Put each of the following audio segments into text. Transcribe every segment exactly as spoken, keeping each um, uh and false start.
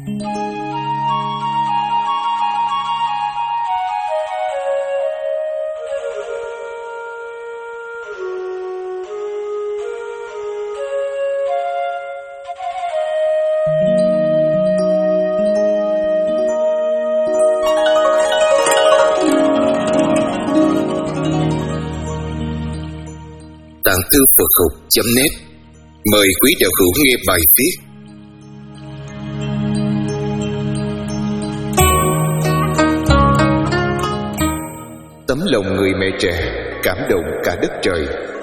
Tạng thư Phật học chấm net mời quý đạo hữu nghe bài viết Tấm lòng người mẹ trẻ cảm động cả đất trời.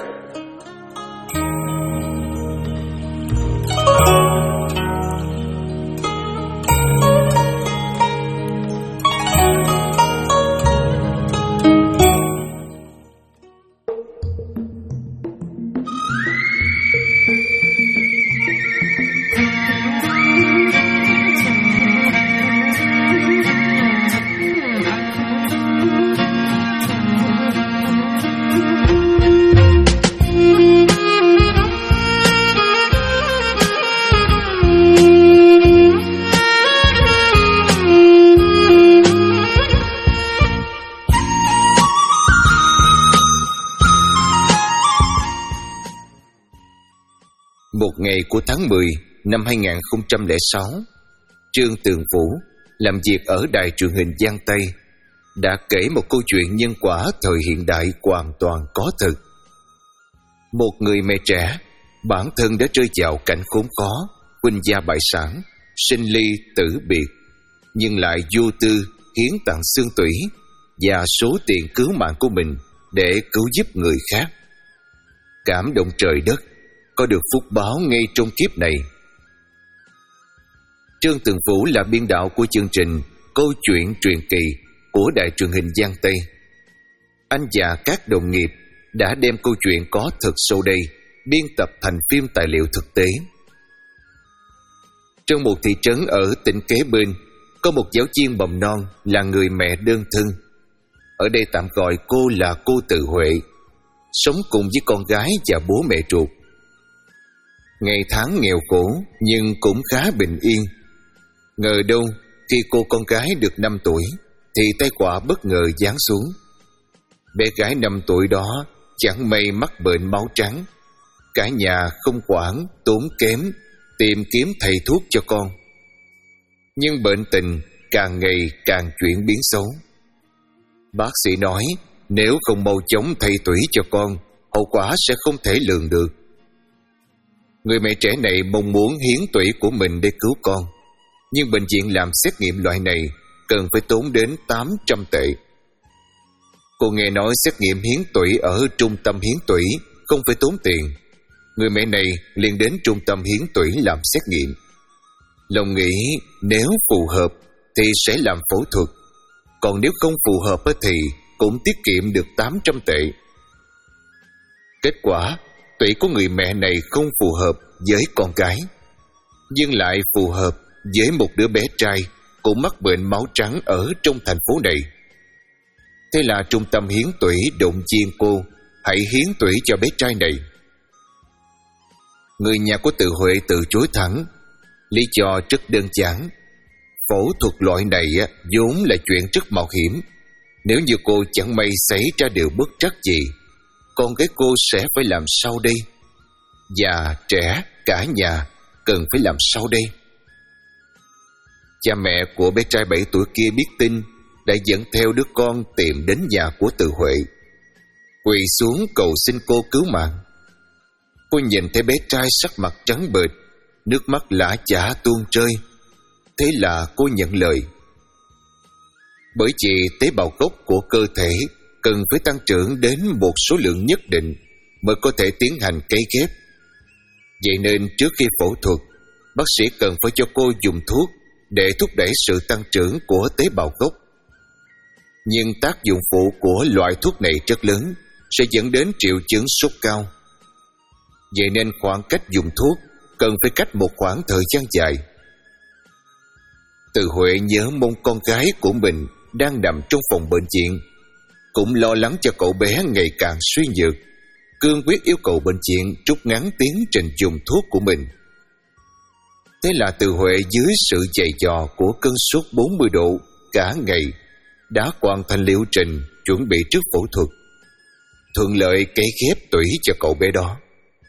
Một ngày của tháng mười năm hai nghìn không trăm lẻ sáu, Trương Tường Vũ làm việc ở đài truyền hình Giang Tây đã kể một câu chuyện nhân quả thời hiện đại hoàn toàn có thật. Một người mẹ trẻ, bản thân đã rơi vào cảnh khốn khó, huynh gia bại sản, sinh ly tử biệt, nhưng lại vô tư hiến tặng xương tủy và số tiền cứu mạng của mình để cứu giúp người khác. Cảm động trời đất, có được phúc báo ngay trong kiếp này. Trương Tường Vũ là biên đạo của chương trình Câu chuyện truyền kỳ của đài truyền hình Giang Tây. Anh và các đồng nghiệp đã đem câu chuyện có thật sau đây biên tập thành phim tài liệu thực tế. Trong một thị trấn ở tỉnh kế bên, có một giáo viên mầm non là người mẹ đơn thân. Ở đây tạm gọi cô là cô Từ Huệ, sống cùng với con gái và bố mẹ ruột. Ngày tháng nghèo khổ nhưng cũng khá bình yên. Ngờ đâu khi cô con gái được năm tuổi thì tai họa bất ngờ giáng xuống. Bé gái năm tuổi đó chẳng may mắc bệnh máu trắng. Cả nhà không quản tốn kém tìm kiếm thầy thuốc cho con. Nhưng bệnh tình càng ngày càng chuyển biến xấu. Bác sĩ nói nếu không mau chóng thay tủy cho con, hậu quả sẽ không thể lường được. Người mẹ trẻ này mong muốn hiến tủy của mình để cứu con, nhưng bệnh viện làm xét nghiệm loại này cần phải tốn đến tám trăm tệ. Cô nghe nói xét nghiệm hiến tủy ở trung tâm hiến tủy không phải tốn tiền. Người mẹ này liền đến trung tâm hiến tủy làm xét nghiệm. Lòng nghĩ nếu phù hợp thì sẽ làm phẫu thuật, còn nếu không phù hợp thì cũng tiết kiệm được tám trăm tệ. Kết quả, tủy của người mẹ này không phù hợp với con gái, nhưng lại phù hợp với một đứa bé trai cũng mắc bệnh máu trắng ở trong thành phố này. Thế là trung tâm hiến tủy động viên cô hãy hiến tủy cho bé trai này. Người nhà của Từ Huệ từ chối thẳng, lý do rất đơn giản. Phẫu thuật loại này vốn là chuyện rất mạo hiểm. Nếu như cô chẳng may xảy ra điều bất trắc gì, con gái cô sẽ phải làm sao đây? Già, trẻ, cả nhà cần phải làm sao đây? Cha mẹ của bé trai bảy tuổi kia biết tin, đã dẫn theo đứa con tìm đến nhà của Từ Huệ, quỳ xuống cầu xin cô cứu mạng. Cô nhìn thấy bé trai sắc mặt trắng bệch, nước mắt lã chã tuôn rơi. Thế là cô nhận lời. Bởi vì tế bào gốc của cơ thể cần phải tăng trưởng đến một số lượng nhất định mới có thể tiến hành cấy ghép. Vậy nên trước khi phẫu thuật, bác sĩ cần phải cho cô dùng thuốc để thúc đẩy sự tăng trưởng của tế bào gốc. Nhưng tác dụng phụ của loại thuốc này rất lớn, sẽ dẫn đến triệu chứng sốt cao. Vậy nên khoảng cách dùng thuốc cần phải cách một khoảng thời gian dài. Từ Huệ nhớ mong con gái của mình đang nằm trong phòng bệnh viện, cũng lo lắng cho cậu bé ngày càng suy nhược, cương quyết yêu cầu bệnh viện rút ngắn tiến trình dùng thuốc của mình. Thế là Từ Huệ dưới sự dày dò của cơn sốt bốn mươi độ cả ngày đã hoàn thành liệu trình chuẩn bị trước phẫu thuật, thuận lợi cấy ghép tủy cho cậu bé đó.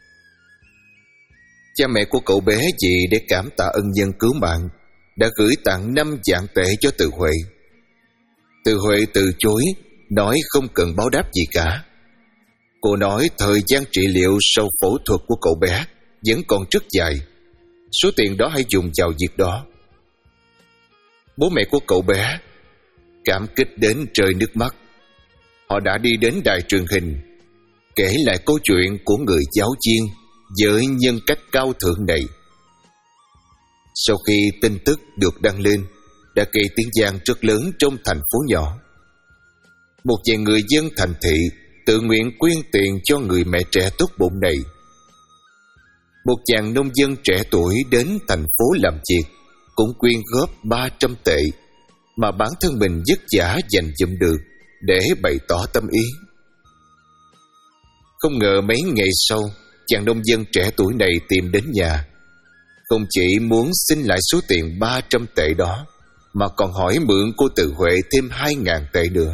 Cha mẹ của cậu bé vì để cảm tạ ân nhân cứu mạng đã gửi tặng năm vạn tệ cho Từ Huệ. Từ Huệ từ chối, nói không cần báo đáp gì cả. Cô nói thời gian trị liệu sau phẫu thuật của cậu bé vẫn còn rất dài, số tiền đó hãy dùng vào việc đó. Bố mẹ của cậu bé cảm kích đến rơi nước mắt. Họ đã đi đến đài truyền hình kể lại câu chuyện của người giáo viên với nhân cách cao thượng này. Sau khi tin tức được đăng lên, đã gây tiếng vang rất lớn trong thành phố nhỏ. Một vài người dân thành thị tự nguyện quyên tiền cho người mẹ trẻ tốt bụng này. Một chàng nông dân trẻ tuổi đến thành phố làm việc cũng quyên góp ba trăm tệ mà bản thân mình vất vả dành dụm được để bày tỏ tâm ý. Không ngờ mấy ngày sau, chàng nông dân trẻ tuổi này tìm đến nhà, không chỉ muốn xin lại số tiền ba trăm tệ đó, mà còn hỏi mượn cô Từ Huệ thêm hai ngàn tệ nữa.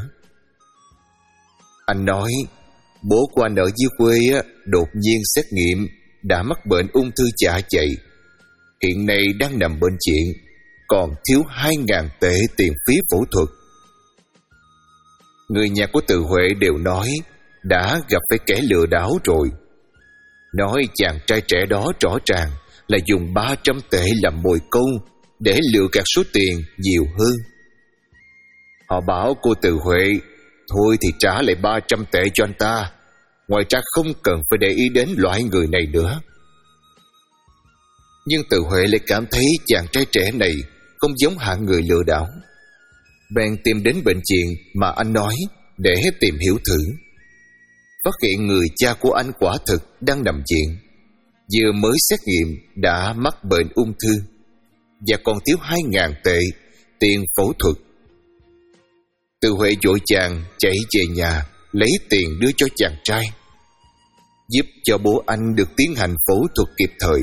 Anh nói bố của anh ở dưới quê á, đột nhiên xét nghiệm đã mắc bệnh ung thư dạ dày, hiện nay đang nằm bệnh viện, còn thiếu hai ngàn tệ tiền phí phẫu thuật. Người nhà của Từ Huệ đều nói đã gặp phải kẻ lừa đảo rồi, nói chàng trai trẻ đó rõ ràng là dùng ba trăm tệ làm mồi câu để lừa gạt số tiền nhiều hơn. Họ bảo cô Từ Huệ thôi thì trả lại ba trăm tệ cho anh ta, ngoài ra không cần phải để ý đến loại người này nữa. Nhưng Từ Huệ lại cảm thấy chàng trai trẻ này không giống hạng người lừa đảo, bèn tìm đến bệnh viện mà anh nói để tìm hiểu thử. Phát hiện người cha của anh quả thực đang nằm viện, vừa mới xét nghiệm đã mắc bệnh ung thư và còn thiếu hai ngàn tệ tiền phẫu thuật. Từ Huệ vội vàng chạy về nhà lấy tiền đưa cho chàng trai, giúp cho bố anh được tiến hành phẫu thuật kịp thời.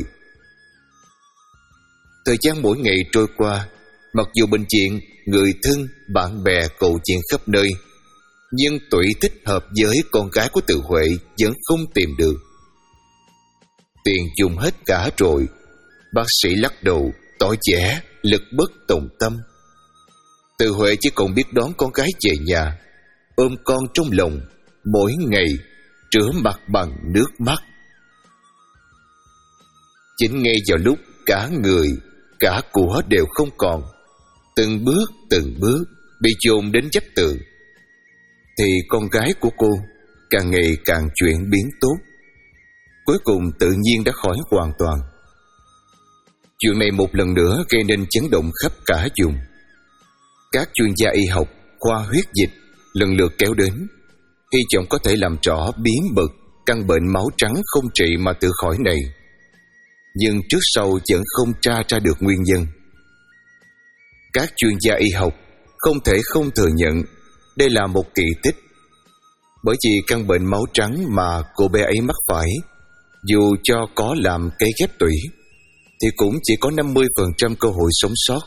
Thời gian mỗi ngày trôi qua, mặc dù bệnh viện, người thân, bạn bè cầu viện khắp nơi, nhưng tủy thích hợp với con gái của Từ Huệ vẫn không tìm được. Tiền dùng hết cả rồi, bác sĩ lắc đầu tỏ vẻ lực bất tòng tâm. Từ Huệ chỉ còn biết đón con gái về nhà, ôm con trong lòng, mỗi ngày rửa mặt bằng nước mắt. Chính ngay vào lúc cả người, cả của đều không còn, từng bước từng bước bị dồn đến vách tường, thì con gái của cô càng ngày càng chuyển biến tốt, cuối cùng tự nhiên đã khỏi hoàn toàn. Chuyện này một lần nữa gây nên chấn động khắp cả vùng. Các chuyên gia y học, khoa huyết dịch lần lượt kéo đến, hy vọng có thể làm rõ bí mật căn bệnh máu trắng không trị mà tự khỏi này, nhưng trước sau vẫn không tra ra được nguyên nhân. Các chuyên gia y học không thể không thừa nhận đây là một kỳ tích, bởi vì căn bệnh máu trắng mà cô bé ấy mắc phải, dù cho có làm cấy ghép tủy thì cũng chỉ có năm mươi phần trăm cơ hội sống sót.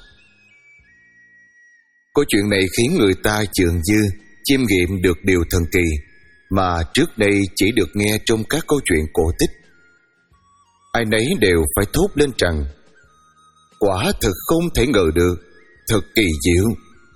Câu chuyện này khiến người ta dường như chiêm nghiệm được điều thần kỳ mà trước đây chỉ được nghe trong các câu chuyện cổ tích. Ai nấy đều phải thốt lên rằng quả thực không thể ngờ được, thật kỳ diệu.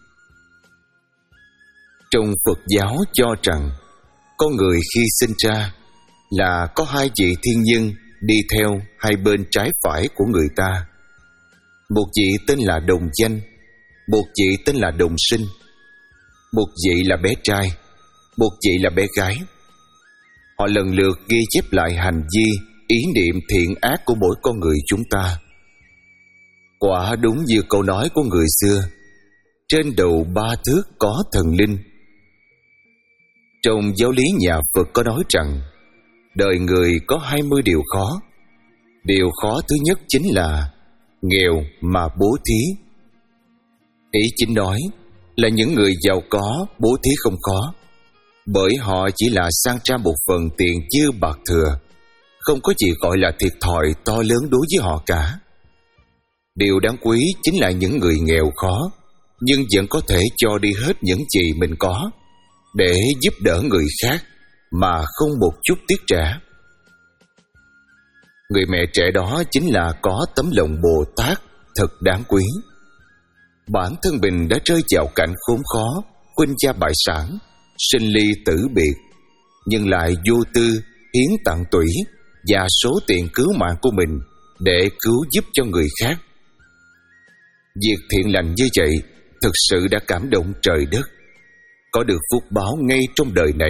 Trong Phật giáo cho rằng con người khi sinh ra là có hai vị thiên nhân đi theo hai bên trái phải của người ta. Một vị tên là đồng danh, một vị tên là đồng sinh. Một vị là bé trai, một vị là bé gái. Họ lần lượt ghi chép lại hành vi, ý niệm thiện ác của mỗi con người chúng ta. Quả đúng như câu nói của người xưa, trên đầu ba thước có thần linh. Trong giáo lý nhà Phật có nói rằng đời người có hai mươi điều khó. Điều khó thứ nhất chính là nghèo mà bố thí. Ý chính nói là những người giàu có bố thí không khó, bởi họ chỉ là sang tra một phần tiền dư bạc thừa, không có gì gọi là thiệt thòi to lớn đối với họ cả. Điều đáng quý chính là những người nghèo khó nhưng vẫn có thể cho đi hết những gì mình có để giúp đỡ người khác mà không một chút tiếc trả. Người mẹ trẻ đó chính là có tấm lòng Bồ Tát thật đáng quý. Bản thân mình đã rơi vào cảnh khốn khó, khuynh gia bại sản, sinh ly tử biệt, nhưng lại vô tư hiến tặng tủy và số tiền cứu mạng của mình để cứu giúp cho người khác. Việc thiện lành như vậy thực sự đã cảm động trời đất, có được phúc báo ngay trong đời này.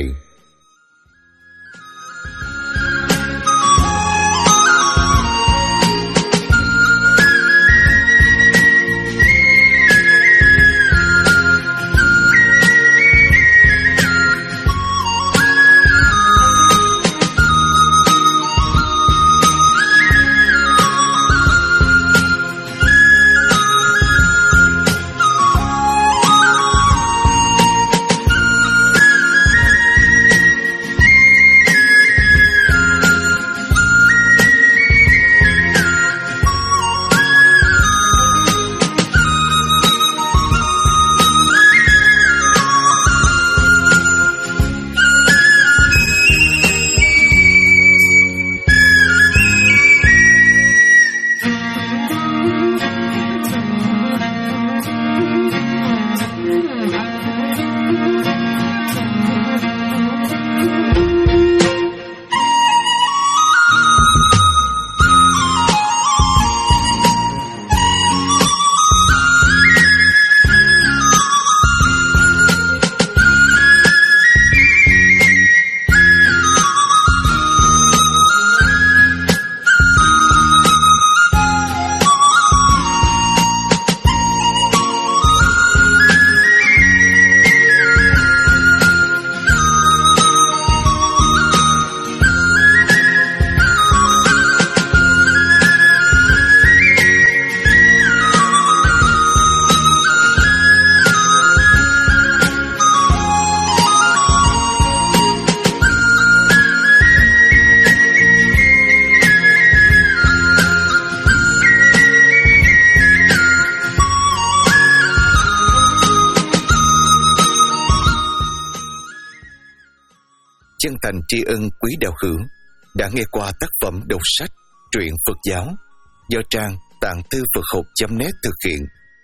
Chân thành tri ân quý đạo hữu đã nghe qua tác phẩm đọc sách truyện Phật giáo do trang tạng thư Phật học chấm net thực hiện.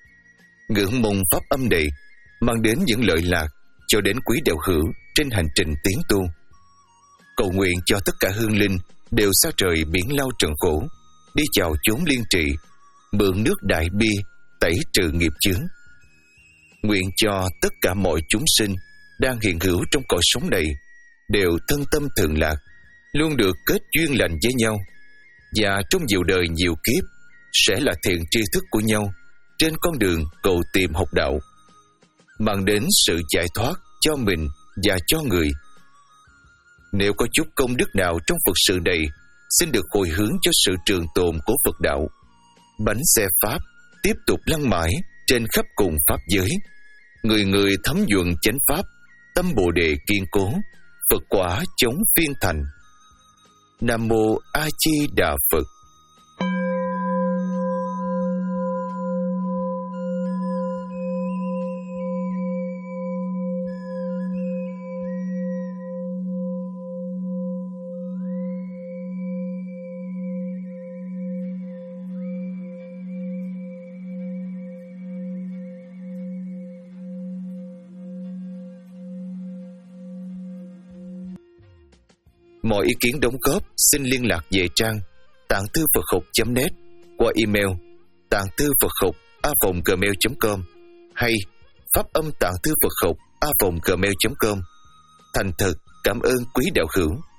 Ngưỡng mong pháp âm này mang đến những lợi lạc cho đến quý đạo hữu trên hành trình tiến tu. Cầu nguyện cho tất cả hương linh đều xa trời biển lao trần khổ, đi vào chốn liên trì, mượn nước đại bi tẩy trừ nghiệp chướng. Nguyện cho tất cả mọi chúng sinh đang hiện hữu trong cõi sống này đều thân tâm thường lạc, luôn được kết duyên lành với nhau, và trong nhiều đời nhiều kiếp sẽ là thiện tri thức của nhau trên con đường cầu tìm học đạo, mang đến sự giải thoát cho mình và cho người. Nếu có chút công đức nào trong Phật sự này, xin được hồi hướng cho sự trường tồn của Phật đạo. Bánh xe Pháp tiếp tục lăn mãi trên khắp cùng Pháp giới, người người thấm nhuận chánh Pháp, tâm Bồ Đề kiên cố, Phật quả chống phiên thành. Nam Mô A Di Đà Phật. Mọi ý kiến đóng góp xin liên lạc về trang tạng thư Phật học chấm net qua email tạng thư Phật học a vòng gmail chấm com hay pháp âm tạng thư Phật học a vòng gmail chấm com. Thành thật cảm ơn quý đạo hữu.